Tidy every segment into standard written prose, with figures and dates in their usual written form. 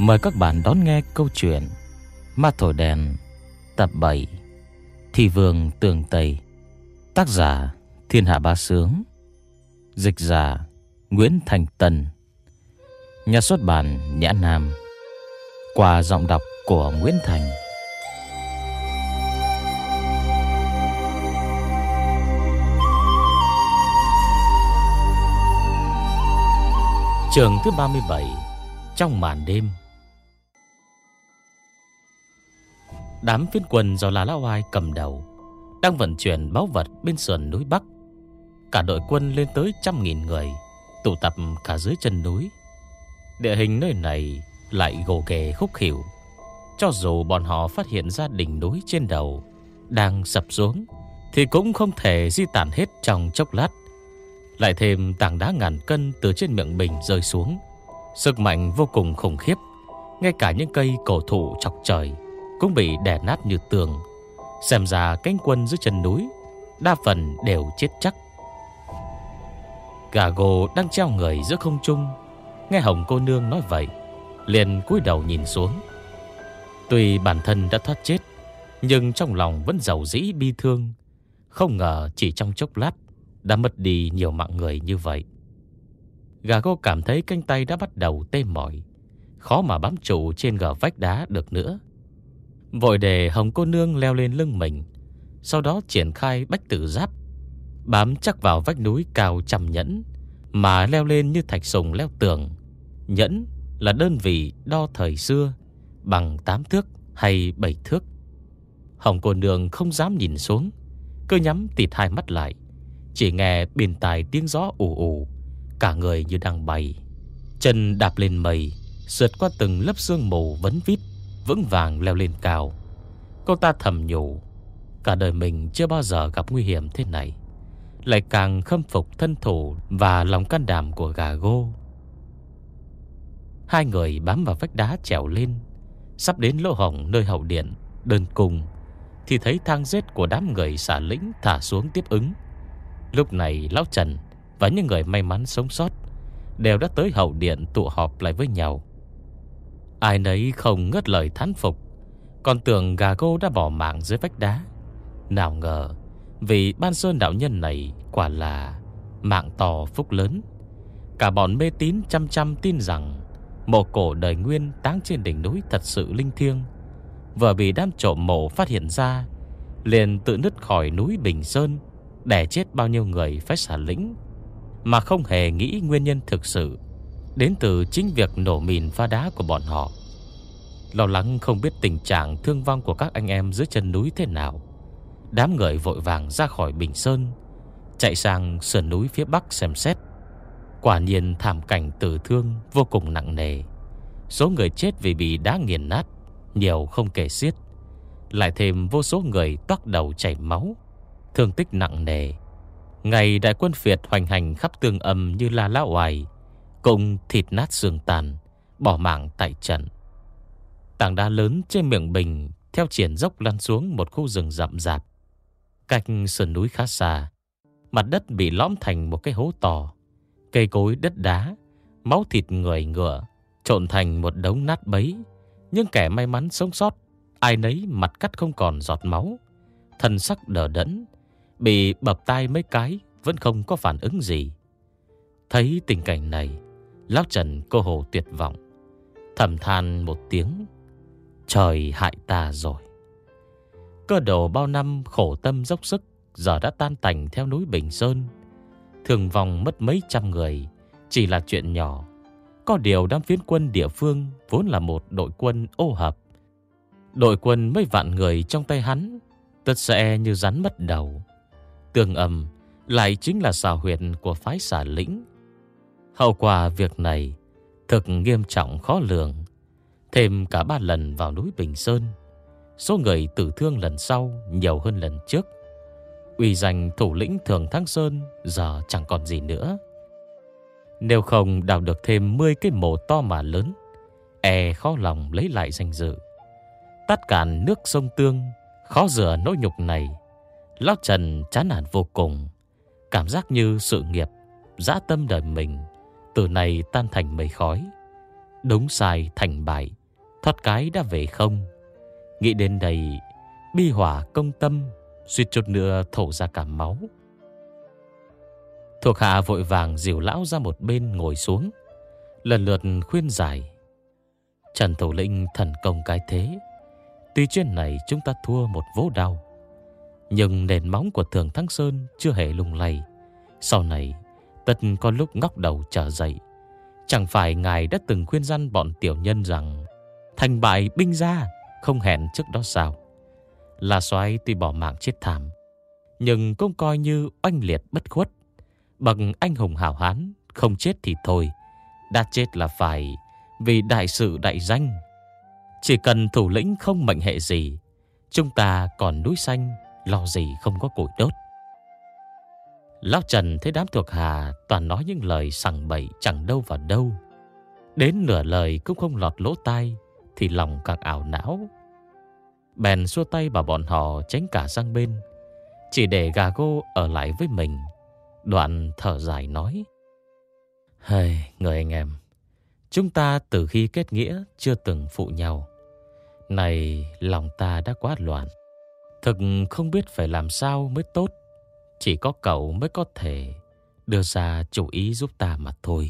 Mời các bạn đón nghe câu chuyện Ma Thổi Đèn tập 7 Thị Vương Tường Tây. Tác giả Thiên Hạ Bá Sướng. Dịch giả Nguyễn Thành Tân. Nhà xuất bản Nhã Nam. Qua giọng đọc của Nguyễn Thành. Chương thứ 37. Trong màn đêm. Đám phiến quân do La Lão Oai cầm đầu đang vận chuyển báu vật bên sườn núi Bắc. Cả đội quân lên tới 100.000 người, tụ tập cả dưới chân núi. Địa hình nơi này lại gồ ghề khúc khỉu. Cho dù bọn họ phát hiện ra đỉnh núi trên đầu đang sập xuống, thì cũng không thể di tản hết trong chốc lát. Lại thêm tảng đá ngàn cân từ trên miệng bình rơi xuống, sức mạnh vô cùng khủng khiếp. Ngay cả những cây cổ thụ chọc trời cũng bị đè nát như tường. Xem ra cánh quân dưới chân núi đa phần đều chết chắc. Gà gồ đang treo người giữa không trung, nghe Hồng cô nương nói vậy, liền cúi đầu nhìn xuống. Tuy bản thân đã thoát chết, nhưng trong lòng vẫn dầu dĩ bi thương. Không ngờ chỉ trong chốc lát đã mất đi nhiều mạng người như vậy. Gà gô cảm thấy cánh tay đã bắt đầu tê mỏi, khó mà bám trụ trên gờ vách đá được nữa. Vội để Hồng cô nương leo lên lưng mình, sau đó triển khai bách tử giáp, bám chắc vào vách núi cao 100 nhẫn mà leo lên như thạch sùng leo tường. Nhẫn là đơn vị đo thời xưa, bằng 8 thước hay 7 thước. Hồng cô nương không dám nhìn xuống, cứ nhắm tịt hai mắt lại. Chỉ nghe bên tai tiếng gió ù ù, cả người như đang bay. Chân đạp lên mây, sượt qua từng lớp sương mù vấn vít, vững vàng leo lên cao. Cô ta thầm nhủ, cả đời mình chưa bao giờ gặp nguy hiểm thế này. Lại càng khâm phục thân thủ và lòng can đảm của gà gô. Hai người bám vào vách đá trèo lên. Sắp đến lỗ hổng nơi hậu điện đơn cung, thì thấy thang giết của đám người xả lĩnh thả xuống tiếp ứng. Lúc này Lão Trần và những người may mắn sống sót đều đã tới hậu điện tụ họp lại với nhau. Ai nấy không ngớt lời thán phục, còn tưởng gà gô đã bỏ mạng dưới vách đá. Nào ngờ vì Ban Sơn đạo nhân này quả là mạng to phúc lớn. Cả bọn mê tín chăm tin rằng mộ cổ đời Nguyên táng trên đỉnh núi thật sự linh thiêng. Vừa bị đám trộm mộ phát hiện ra, liền tự nứt khỏi núi Bình Sơn, đẻ chết bao nhiêu người phải xả lĩnh, mà không hề nghĩ nguyên nhân thực sự đến từ chính việc nổ mìn phá đá của bọn họ. Lo lắng không biết tình trạng thương vong của các anh em dưới chân núi thế nào, đám người vội vàng ra khỏi Bình Sơn, chạy sang sườn núi phía Bắc xem xét. Quả nhiên thảm cảnh tử thương vô cùng nặng nề. Số người chết vì bị đá nghiền nát nhiều không kể xiết. Lại thêm vô số người toác đầu chảy máu, thương tích nặng nề. Ngày đại quân Việt hoành hành khắp Tương Âm như La Lão Oai, cùng thịt nát xương tàn, bỏ mạng tại trận. Tảng đá lớn trên miệng bình theo triển dốc lăn xuống một khu rừng rậm rạp. Cách sườn núi khá xa, mặt đất bị lõm thành một cái hố to. Cây cối đất đá, máu thịt người ngựa trộn thành một đống nát bấy. Nhưng kẻ may mắn sống sót, ai nấy mặt cắt không còn giọt máu, thân sắc đờ đẫn, bị bập tai mấy cái vẫn không có phản ứng gì. Thấy tình cảnh này, Lão Trần cô hồ tuyệt vọng, thầm than một tiếng, trời hại ta rồi. Cơ đồ bao năm khổ tâm dốc sức giờ đã tan tành theo núi Bình Sơn. Thương vong mất mấy trăm người chỉ là chuyện nhỏ. Có điều đám phiến quân địa phương vốn là một đội quân ô hợp. Đội quân mấy vạn người trong tay hắn tất sẽ như rắn mất đầu. Tương Âm lại chính là xào huyệt của phái xả lĩnh. Hậu quả việc này thực nghiêm trọng khó lường. Thêm cả 3 lần vào núi Bình Sơn, số người tử thương lần sau nhiều hơn lần trước. Uy danh thủ lĩnh Thường Thắng Sơn giờ chẳng còn gì nữa. Nếu không đào được thêm 10 cái mộ to mà lớn, khó lòng lấy lại danh dự. Tát cạn nước sông Tương, khó rửa nỗi nhục này. Lão Trần chán nản vô cùng, cảm giác như sự nghiệp, dã tâm đời mình từ nay tan thành mây khói. Đúng sai thành bại, thoát cái đã về không. Nghĩ đến đây, bi hỏa công tâm, suýt chút nữa thổ ra cả máu. Thuộc hạ vội vàng dìu lão ra một bên ngồi xuống, lần lượt khuyên giải. Trần thủ lĩnh thần công cái thế, tuy chuyến này chúng ta thua một vố đau, nhưng nền móng của Thường Thắng Sơn chưa hề lung lay. Sau này tất có lúc ngóc đầu trở dậy. Chẳng phải ngài đã từng khuyên răn bọn tiểu nhân rằng thành bại binh ra, không hẹn trước đó sao? La Soái tuy bỏ mạng chết thảm, nhưng cũng coi như oanh liệt bất khuất. Bậc anh hùng hảo hán, không chết thì thôi, đã chết là phải vì đại sự đại danh. Chỉ cần thủ lĩnh không mệnh hệ gì, chúng ta còn núi xanh, lo gì không có củi đốt. Lão Trần thấy đám thuộc hạ toàn nói những lời sằng bậy chẳng đâu vào đâu, đến nửa lời cũng không lọt lỗ tai, thì lòng càng ảo não. Bèn xua tay bảo bọn họ tránh cả sang bên, chỉ để Gago ở lại với mình. Đoạn thở dài nói: Hây, người anh em, chúng ta từ khi kết nghĩa chưa từng phụ nhau. Này lòng ta đã quá loạn, thực không biết phải làm sao mới tốt. Chỉ có cậu mới có thể đưa ra chủ ý giúp ta mà thôi.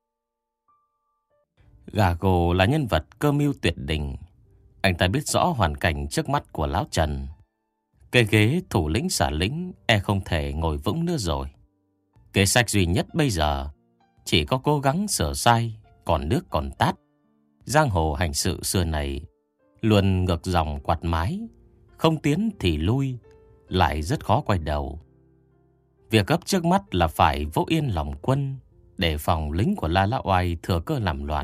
Gago là nhân vật cơ mưu tuyệt đỉnh. Anh ta biết rõ hoàn cảnh trước mắt của lão Trần. Cái ghế thủ lĩnh xả lĩnh không thể ngồi vững nữa rồi. Kế sách duy nhất bây giờ chỉ có cố gắng sửa sai, còn nước còn tát. Giang hồ hành sự xưa này luôn ngược dòng quạt mái, không tiến thì lui, lại rất khó quay đầu. Việc gấp trước mắt là phải vỗ yên lòng quân, để phòng lính của La Lão Oai thừa cơ làm loạn.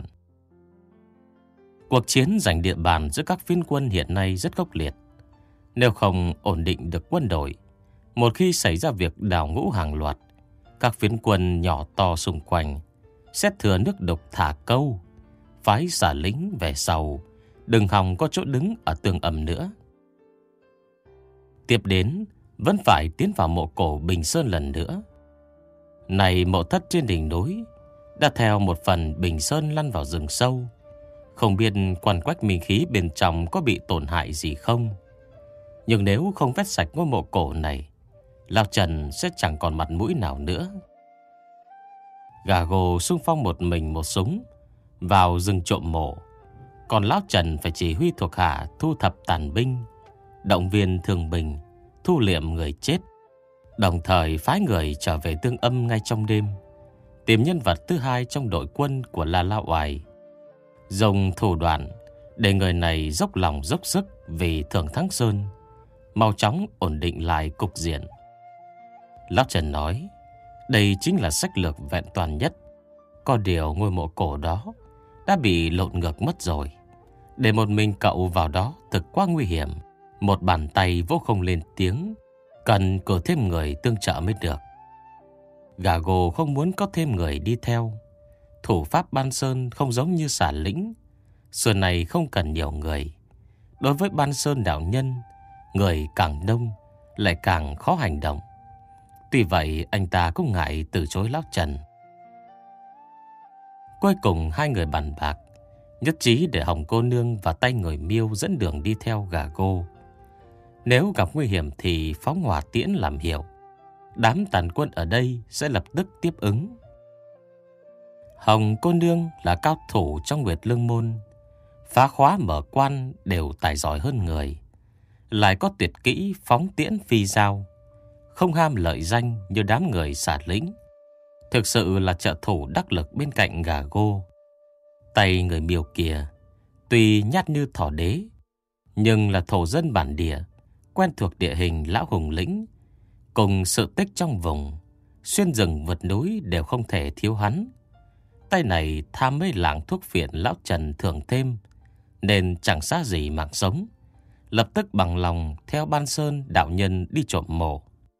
Cuộc chiến giành địa bàn giữa các phiến quân hiện nay rất khốc liệt. Nếu không ổn định được quân đội, một khi xảy ra việc đào ngũ hàng loạt, các phiến quân nhỏ to xung quanh sẽ thừa nước đục thả câu, phái xả lính về sau, đừng hòng có chỗ đứng ở tường ầm nữa. Tiếp đến vẫn phải tiến vào mộ cổ Bình Sơn lần nữa. Này mộ thất trên đỉnh núi đã theo một phần Bình Sơn lăn vào rừng sâu, không biết quan quách minh khí bên trong có bị tổn hại gì không. Nhưng nếu không vét sạch ngôi mộ cổ này, Lão Trần sẽ chẳng còn mặt mũi nào nữa. Gago xung phong một mình một súng vào rừng trộm mộ, còn Lão Trần phải chỉ huy thuộc hạ thu thập tàn binh, động viên thương binh, thu liệm người chết, đồng thời phái người trở về Tương Âm ngay trong đêm, tìm nhân vật thứ hai trong đội quân của La Lão Oai, dùng thủ đoạn để người này dốc lòng dốc sức vì Thường Thắng Sơn, mau chóng ổn định lại cục diện. Lão Trần nói đây chính là sách lược vẹn toàn nhất. Có điều ngôi mộ cổ đó đã bị lộn ngược mất rồi. Để một mình cậu vào đó thực quá nguy hiểm. Một bàn tay vô không lên tiếng, cần cử thêm người tương trợ mới được. Gago không muốn có thêm người đi theo. Thủ pháp Ban Sơn không giống như xả lĩnh, xưa này không cần nhiều người. Đối với Ban Sơn đạo nhân, người càng đông lại càng khó hành động. Tuy vậy anh ta cũng ngại từ chối Lão Trần. Cuối cùng hai người bàn bạc, nhất trí để Hồng cô nương và tay người Miêu dẫn đường đi theo Gago. Nếu gặp nguy hiểm thì phóng hỏa tiễn làm hiệu. Đám tàn quân ở đây sẽ lập tức tiếp ứng. Hồng cô nương là cao thủ trong Nguyệt Lương Môn, phá khóa mở quan đều tài giỏi hơn người, lại có tuyệt kỹ phóng tiễn phi dao, không ham lợi danh như đám người xả lính. Thực sự là trợ thủ đắc lực bên cạnh Gago. Tay người Miêu kia tuy nhát như thỏ đế, nhưng là thổ dân bản địa, quen thuộc địa hình lão hùng lĩnh cùng sự tích trong vùng, xuyên rừng vượt núi đều không thể thiếu hắn. Tay này tham mấy lạng thuốc phiện Lão Trần thường thêm, nên chẳng xa gì mạng sống, lập tức bằng lòng theo Ban Sơn đạo nhân đi trộm mộ.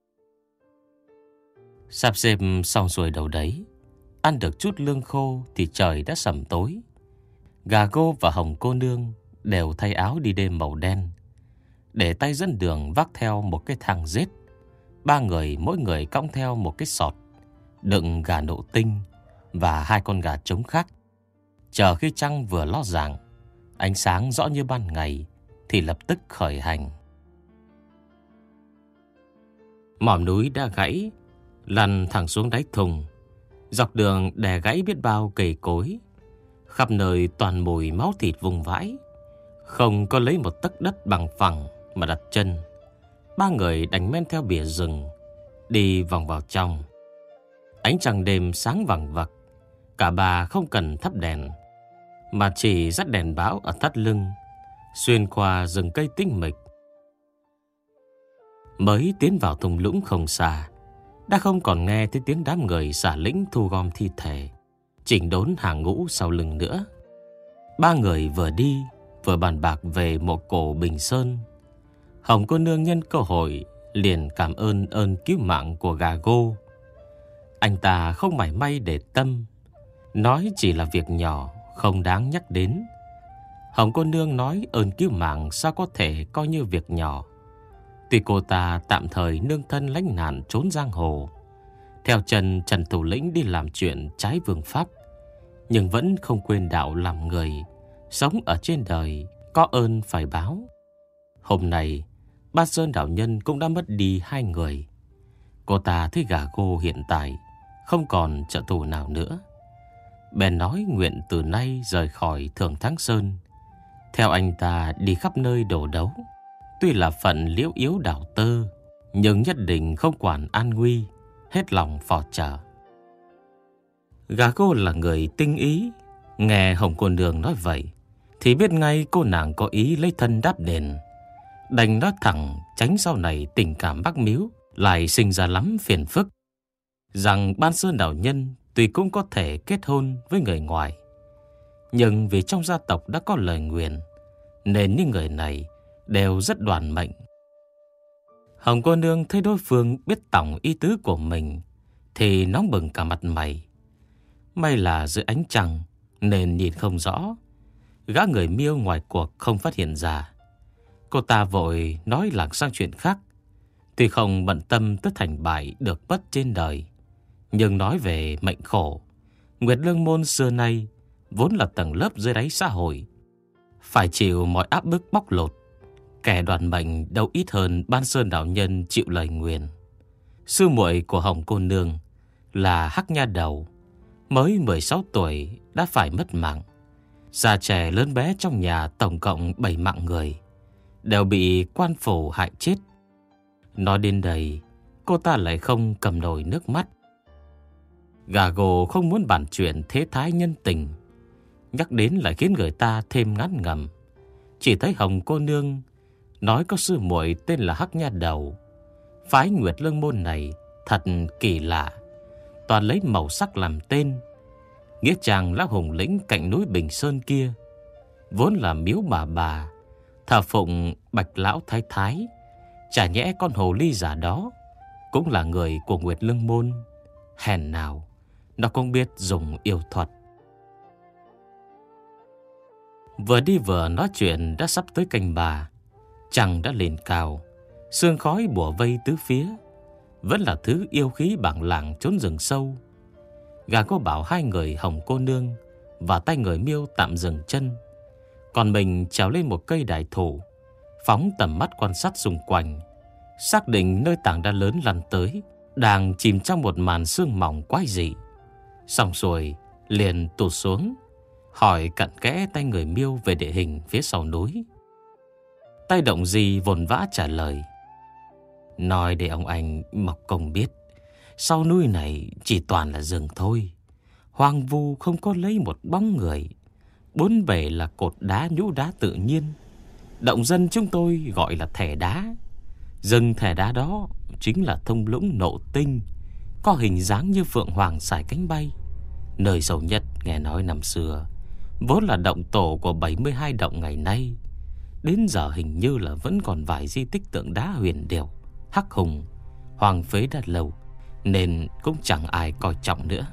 Sắp xếp xong xuôi đầu đấy, ăn được chút lương khô thì trời đã sẩm tối. Gago và Hồng cô nương đều thay áo đi đêm màu đen, để tay dẫn đường vác theo một cái thang rết. Ba người mỗi người cõng theo một cái sọt đựng gà nộ tinh và hai con gà trống khác. Chờ khi trăng vừa ló dạng, ánh sáng rõ như ban ngày, thì lập tức khởi hành. Mỏm núi đã gãy, lăn thẳng xuống đáy thùng. Dọc đường đè gãy biết bao cây cối, khắp nơi toàn mùi máu thịt vùng vãi. Không có lấy một tấc đất bằng phẳng mà đặt chân. Ba người đành men theo bìa rừng, đi vòng vào trong. Ánh trăng đêm sáng vằng vặc. Cả ba không cần thắp đèn, mà chỉ dắt đèn báo ở thắt lưng, xuyên qua rừng cây tĩnh mịch. Mới tiến vào thung lũng không xa, đã không còn nghe thấy tiếng đám người xả lĩnh thu gom thi thể, chỉnh đốn hàng ngũ sau lưng nữa. Ba người vừa đi vừa bàn bạc về một cổ Bình Sơn. Hồng cô nương nhân cơ hội liền cảm ơn cứu mạng của gà gô. Anh ta không mảy may để tâm, nói chỉ là việc nhỏ, không đáng nhắc đến. Hồng cô nương nói ơn cứu mạng sao có thể coi như việc nhỏ. Tuy cô ta tạm thời nương thân lánh nạn trốn giang hồ, theo chân Trần thủ lĩnh đi làm chuyện trái vương pháp, nhưng vẫn không quên đạo làm người, sống ở trên đời có ơn phải báo. Hôm nay Bát Sơn đạo nhân cũng đã mất đi 2 người. Cô ta thấy gà gô hiện tại không còn trợ thủ nào nữa, bèn nói nguyện từ nay rời khỏi Thường Thắng Sơn, theo anh ta đi khắp nơi đổ đấu. Tuy là phận liễu yếu đảo tơ, nhưng nhất định không quản an nguy, hết lòng phò trợ. Gà cô là người tinh ý, nghe Hồng cô nương nói vậy thì biết ngay cô nàng có ý lấy thân đáp đền, đành nói thẳng tránh sau này tình cảm bác miếu lại sinh ra lắm phiền phức. Rằng Ban Sơn đạo nhân tuy cũng có thể kết hôn với người ngoài, nhưng vì trong gia tộc đã có lời nguyền, nên những người này đều rất đoản mệnh. Hồng cô nương thấy đối phương biết tổng ý tứ của mình thì nóng bừng cả mặt mày. May là dưới ánh trăng nên nhìn không rõ, gã người Miêu ngoài cuộc không phát hiện ra. Cô ta vội nói lảng sang chuyện khác. Tuy không bận tâm tới thành bại được mất trên đời, nhưng nói về mệnh khổ, Nguyệt Lương môn xưa nay vốn là tầng lớp dưới đáy xã hội, phải chịu mọi áp bức bóc lột. Kẻ đoạt mệnh đâu ít hơn Ban Sơn đạo nhân chịu lời nguyền. Sư muội của Hồng cô nương là Hắc Nha Đầu, mới 16 tuổi đã phải mất mạng. Già trẻ lớn bé trong nhà tổng cộng 7 mạng người đều bị quan phủ hại chết. Nói đến đây, cô ta lại không cầm nổi nước mắt. Gà gồ không muốn bàn chuyện thế thái nhân tình, nhắc đến lại khiến người ta thêm ngán ngẩm. Chỉ thấy Hồng cô nương nói có sư muội tên là Hắc Nha Đầu. Phái Nguyệt Lương môn này thật kỳ lạ, toàn lấy màu sắc làm tên. Nghĩa trang Lão Hùng Lĩnh cạnh núi Bình Sơn kia vốn là miếu bà thờ phụng Bạch Lão Thái Thái. Chả nhẽ con hồ ly giả đó cũng là người của Nguyệt Lương môn? Hèn nào nó không biết dùng yêu thuật. Vừa đi vừa nói chuyện đã sắp tới canh 3. Trăng đã lên cao, sương khói bủa vây tứ phía, vẫn là thứ yêu khí bảng lạng trốn rừng sâu. Gà cô bảo 2 người Hồng cô nương và tay người Miêu tạm dừng chân, còn mình trèo lên một cây đại thụ, phóng tầm mắt quan sát xung quanh, xác định nơi tảng đá lớn lăn tới đang chìm trong một màn sương mỏng quái dị. Xong xuôi liền tụt xuống, hỏi cặn kẽ tay người Miêu về địa hình phía sau núi. Tay Động Di vồn vã trả lời: nói để ông anh Mộc Công biết, sau núi này chỉ toàn là rừng thôi, hoang vu không có lấy một bóng người. 4 bề là cột đá nhũ đá tự nhiên, động dân chúng tôi gọi là thẻ đá. Rừng thẻ đá đó chính là thung lũng Nộ Tinh, có hình dáng như phượng hoàng sải cánh bay. Nơi sâu nhất nghe nói năm xưa vốn là động tổ của 72 động ngày nay. Đến giờ hình như là vẫn còn vài di tích tượng đá huyền điệu, hắc hùng, hoàng phế đã lâu, nên cũng chẳng ai coi trọng nữa.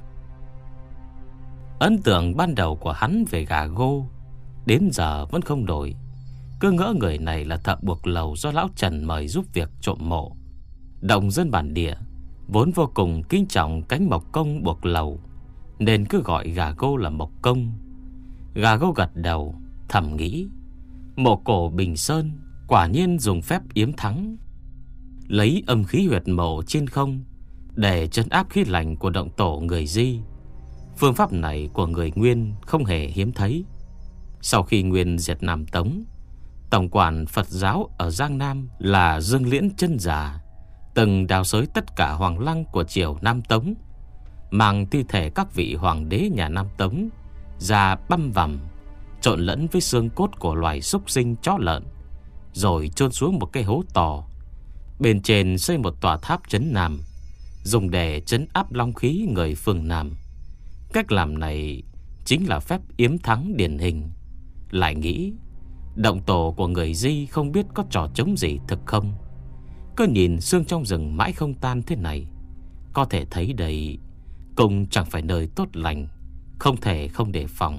Ấn tượng ban đầu của hắn về gà gô đến giờ vẫn không đổi. Cứ ngỡ người này là thợ buộc lầu do lão Trần mời giúp việc trộm mộ. Động dân bản địa vốn vô cùng kính trọng cánh Mộc Công buộc lầu, nên cứ gọi gà gô là Mộc Công. Gà Gô gật đầu thầm nghĩ, mộ cổ Bình Sơn quả nhiên dùng phép yếm thắng, lấy âm khí huyệt mộ trên không để trấn áp khí lạnh của động tổ người Di. Phương pháp này của người Nguyên không hề hiếm thấy. Sau khi Nguyên diệt Nam Tống, tổng quản Phật giáo ở Giang Nam là Dương Liễn Chân Giả từng đào xới tất cả hoàng lăng của triều Nam Tống, mang thi thể các vị hoàng đế nhà Nam Tống ra băm vằm, trộn lẫn với xương cốt của loài súc sinh chó lợn, rồi chôn xuống một cái hố to. Bên trên xây một tòa tháp trấn Nam, dùng để trấn áp long khí người phương Nam. Cách làm này chính là phép yếm thắng điển hình. Lại nghĩ, động tổ của người Di không biết có trò trống gì thực không. Cứ nhìn xương trong rừng mãi không tan thế này, có thể thấy đây cũng chẳng phải nơi tốt lành, không thể không đề phòng.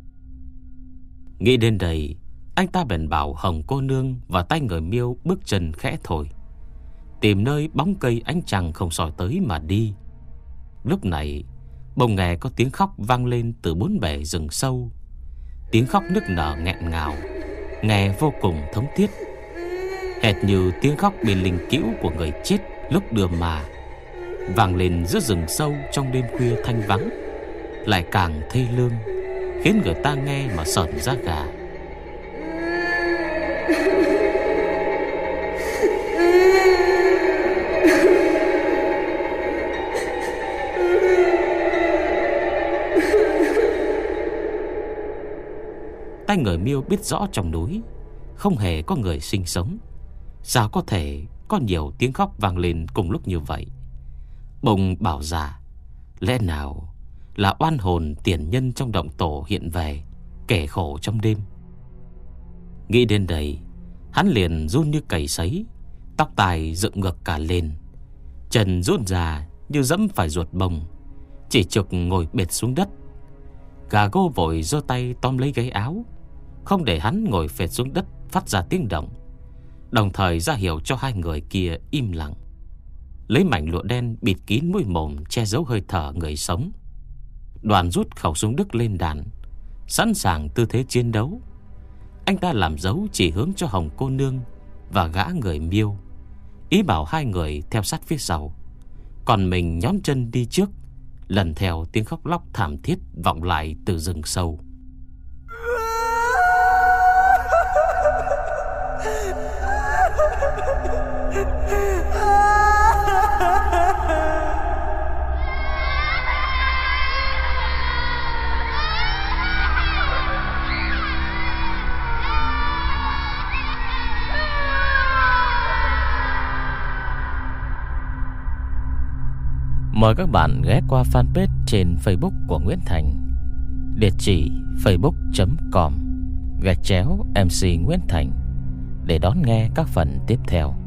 Nghĩ đến đây, anh ta bèn bảo Hồng cô nương và tay người Miêu bước chân khẽ thổi, tìm nơi bóng cây ánh trăng không soi tới mà đi. Lúc này bỗng nghe có tiếng khóc vang lên từ bốn bể rừng sâu. Tiếng khóc nức nở nghẹn ngào, nghe vô cùng thống thiết, hệt như tiếng khóc bên linh cữu của người chết lúc đưa mà, vang lên giữa rừng sâu trong đêm khuya thanh vắng, lại càng thê lương, khiến người ta nghe mà sởn da gà. Tay người Miêu biết rõ trong núi không hề có người sinh sống, sao có thể có nhiều tiếng khóc vang lên cùng lúc như vậy. Bỗng bảo già, lẽ nào là oan hồn tiền nhân trong động tổ hiện về, kẻ khổ trong đêm. Nghĩ đến đây, hắn liền run như cầy sấy, tóc tai dựng ngược cả lên, chân run ra như dẫm phải ruột bông, chỉ trực ngồi bệt xuống đất. Gà Gô vội giơ tay tóm lấy gáy áo, không để hắn ngồi phệt xuống đất phát ra tiếng động, đồng thời ra hiệu cho hai người kia im lặng, lấy mảnh lụa đen bịt kín mũi mồm che giấu hơi thở người sống. Đoàn rút khẩu súng Đức lên đàn, sẵn sàng tư thế chiến đấu. Anh ta làm dấu chỉ hướng cho Hồng cô nương và gã người Miêu, ý bảo hai người theo sát phía sau, còn mình nhón chân đi trước, lần theo tiếng khóc lóc thảm thiết vọng lại từ rừng sâu. Mời các bạn ghé qua fanpage trên Facebook của Nguyễn Thành, địa chỉ facebook.com/MC Nguyễn Thành để đón nghe các phần tiếp theo.